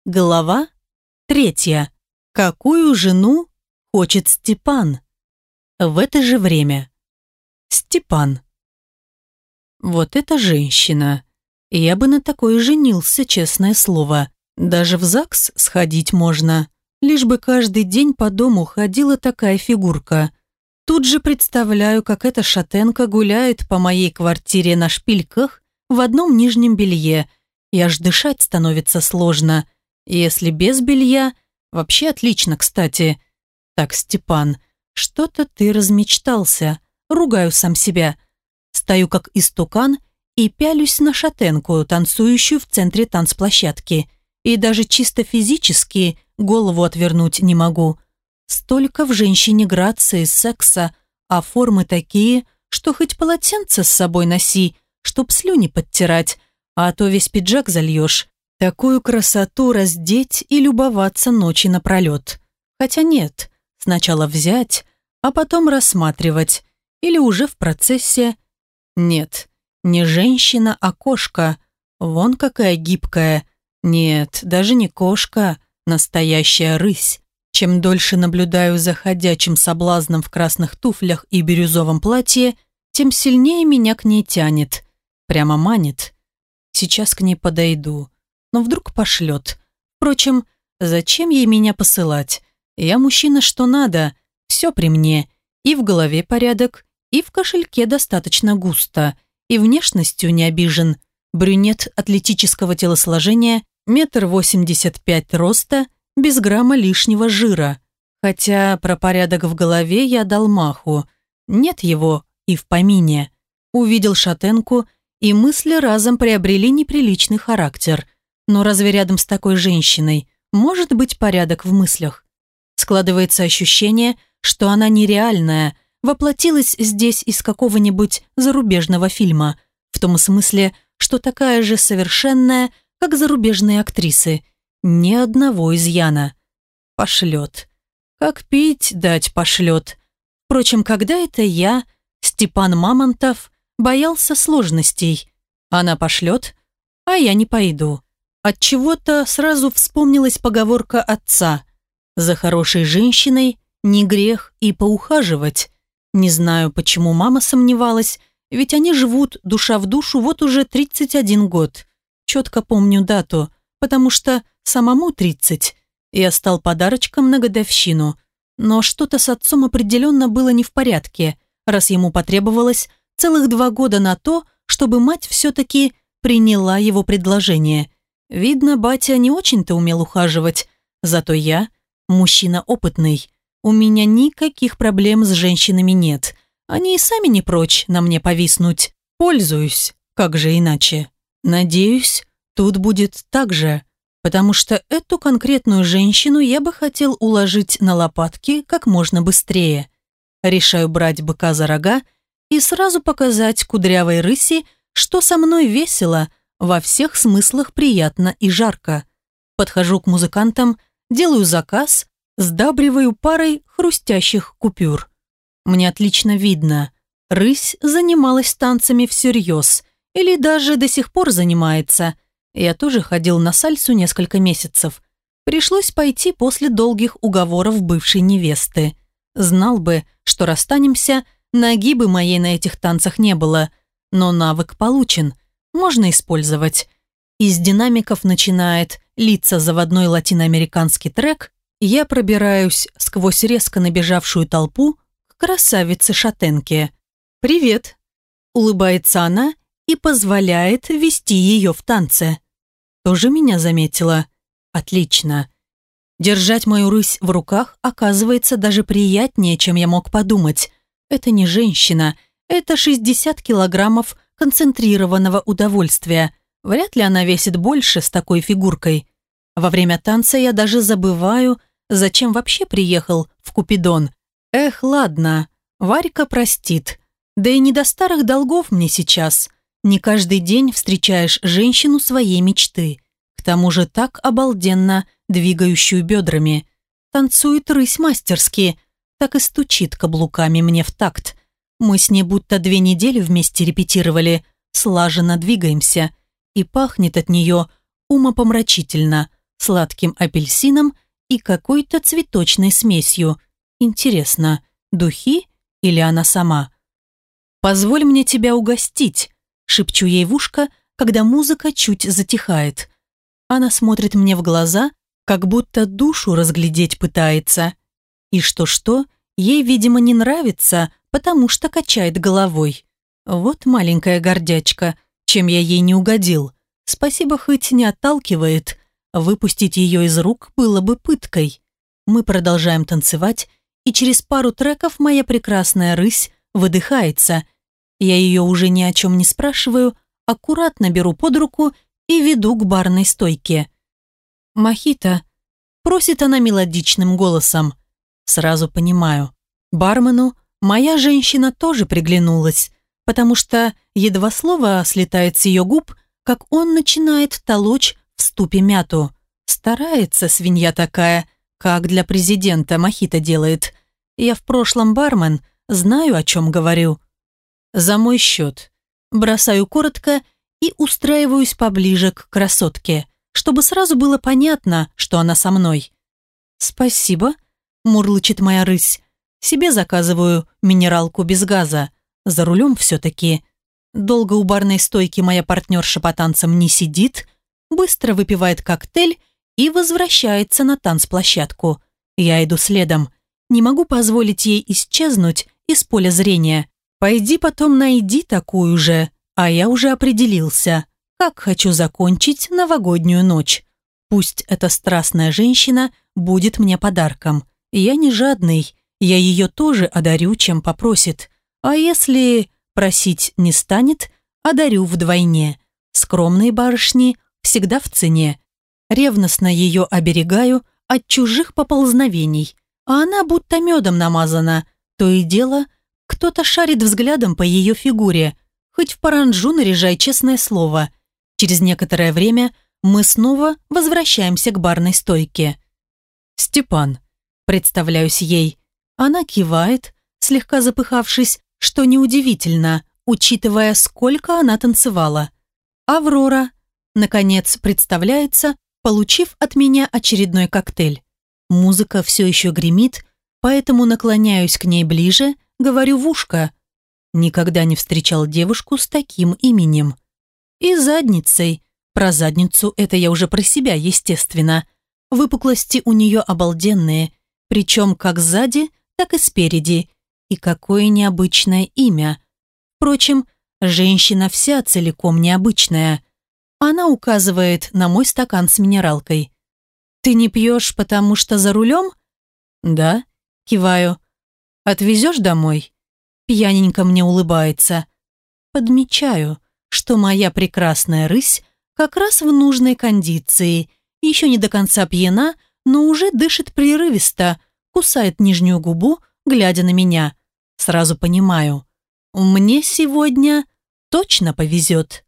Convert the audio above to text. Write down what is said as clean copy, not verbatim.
Глава 3. Какую жену хочет Степан? В это же время. Степан. Вот эта женщина. Я бы на такой женился, честное слово. Даже в ЗАГС сходить можно. Лишь бы каждый день по дому ходила такая фигурка. Тут же представляю, как эта шатенка гуляет по моей квартире на шпильках в одном нижнем белье. И аж дышать становится сложно. Если без белья, вообще отлично, кстати. Так, Степан, что-то ты размечтался. Ругаю сам себя. Стою как истукан и пялюсь на шатенку, танцующую в центре танцплощадки. И даже чисто физически голову отвернуть не могу. Столько в женщине грации, секса, а формы такие, что хоть полотенце с собой носи, чтоб слюни подтирать, а то весь пиджак зальешь. Такую красоту раздеть и любоваться ночи напролет. Хотя нет, сначала взять, а потом рассматривать. Или уже в процессе. Нет, не женщина, а кошка. Вон какая гибкая. Нет, даже не кошка, настоящая рысь. Чем дольше наблюдаю за ходячим соблазном в красных туфлях и бирюзовом платье, тем сильнее меня к ней тянет. Прямо манит. Сейчас к ней подойду. Но вдруг пошлет. Впрочем, зачем ей меня посылать? Я мужчина что надо, все при мне. И в голове порядок, и в кошельке достаточно густо, и внешностью не обижен. Брюнет атлетического телосложения, 1,85 м роста, без грамма лишнего жира. Хотя про порядок в голове я дал маху. Нет его и в помине. Увидел шатенку, и мысли разом приобрели неприличный характер. Но разве рядом с такой женщиной может быть порядок в мыслях? Складывается ощущение, что она нереальная, воплотилась здесь из какого-нибудь зарубежного фильма, в том смысле, что такая же совершенная, как зарубежные актрисы. Ни одного изъяна. Пошлет. Как пить дать пошлет. Впрочем, когда это я, Степан Мамонтов, боялся сложностей? Она пошлет, а я не пойду. Отчего-то сразу вспомнилась поговорка отца: «За хорошей женщиной не грех и поухаживать». Не знаю, почему мама сомневалась, ведь они живут душа в душу вот уже 31 год. Четко помню дату, потому что самому 30. Я стал подарочком на годовщину. Но что-то с отцом определенно было не в порядке, раз ему потребовалось целых 2 года на то, чтобы мать все-таки приняла его предложение. Видно, батя не очень-то умел ухаживать, зато я мужчина опытный. У меня никаких проблем с женщинами нет. Они и сами не прочь на мне повиснуть. Пользуюсь, как же иначе. Надеюсь, тут будет так же, потому что эту конкретную женщину я бы хотел уложить на лопатки как можно быстрее. Решаю брать быка за рога и сразу показать кудрявой рыси, что со мной весело, во всех смыслах приятно и жарко. Подхожу к музыкантам, делаю заказ, сдабриваю парой хрустящих купюр. Мне отлично видно, рысь занималась танцами всерьез, или даже до сих пор занимается. Я тоже ходил на сальсу несколько месяцев. Пришлось пойти после долгих уговоров бывшей невесты. Знал бы, что расстанемся, ноги бы моей на этих танцах не было, но навык получен. Можно использовать. Из динамиков начинает литься заводной латиноамериканский трек, и я пробираюсь сквозь резко набежавшую толпу к красавице-шатенке. «Привет!» – улыбается она и позволяет вести ее в танце. Тоже меня заметила? Отлично. Держать мою рысь в руках оказывается даже приятнее, чем я мог подумать. Это не женщина, это 60 килограммов концентрированного удовольствия. Вряд ли она весит больше с такой фигуркой. Во время танца я даже забываю, зачем вообще приехал в Купидон. Эх, ладно, Варька простит. Да и не до старых долгов мне сейчас. Не каждый день встречаешь женщину своей мечты. К тому же так обалденно двигающую бедрами. Танцует рысь мастерски, так и стучит каблуками мне в такт. Мы с ней будто 2 недели вместе репетировали, слаженно двигаемся, и пахнет от нее умопомрачительно, сладким апельсином и какой-то цветочной смесью. Интересно, духи или она сама? «Позволь мне тебя угостить», — шепчу ей в ушко, когда музыка чуть затихает. Она смотрит мне в глаза, как будто душу разглядеть пытается. И что-что, ей, видимо, не нравится, потому что качает головой. Вот маленькая гордячка, чем я ей не угодил. Спасибо, хоть не отталкивает. Выпустить ее из рук было бы пыткой. Мы продолжаем танцевать, и через пару треков моя прекрасная рысь выдыхается. Я ее уже ни о чем не спрашиваю, аккуратно беру под руку и веду к барной стойке. «Мохито», — просит она мелодичным голосом. Сразу понимаю, бармену моя женщина тоже приглянулась, потому что едва слово слетает с ее губ, как он начинает толочь в ступе мяту. Старается свинья такая, как для президента мохито делает. Я в прошлом бармен, знаю, о чем говорю. За мой счет. Бросаю коротко и устраиваюсь поближе к красотке, чтобы сразу было понятно, что она со мной. «Спасибо», — мурлычет моя рысь. «Себе заказываю минералку без газа. За рулем все-таки. Долго у барной стойки моя партнерша по танцам не сидит, быстро выпивает коктейль и возвращается на танцплощадку. Я иду следом. Не могу позволить ей исчезнуть из поля зрения. Пойди потом найди такую же, а я уже определился, как хочу закончить новогоднюю ночь. Пусть эта страстная женщина будет мне подарком. Я не жадный, я ее тоже одарю, чем попросит. А если просить не станет, одарю вдвойне. Скромные барышни всегда в цене. Ревностно ее оберегаю от чужих поползновений, а она будто медом намазана. То и дело, кто-то шарит взглядом по ее фигуре. Хоть в паранджу наряжай, честное слово. Через некоторое время мы снова возвращаемся к барной стойке. «Степан», представляюсь ей. Она кивает, слегка запыхавшись, что неудивительно, учитывая, сколько она танцевала. «Аврора», наконец, представляется, получив от меня очередной коктейль. Музыка все еще гремит, поэтому наклоняюсь к ней ближе, говорю в ушко. Никогда не встречал девушку с таким именем. И задницей. Про задницу это я уже про себя, естественно. Выпуклости у нее обалденные, причем как сзади, так и спереди. И какое необычное имя. Впрочем, женщина вся целиком необычная. Она указывает на мой стакан с минералкой. «Ты не пьешь, потому что за рулем?» «Да», киваю. «Отвезешь домой?» Пьяненько мне улыбается. Подмечаю, что моя прекрасная рысь как раз в нужной кондиции. Еще не до конца пьяна, но уже дышит прерывисто, кусает нижнюю губу, глядя на меня. Сразу понимаю, мне сегодня точно повезет.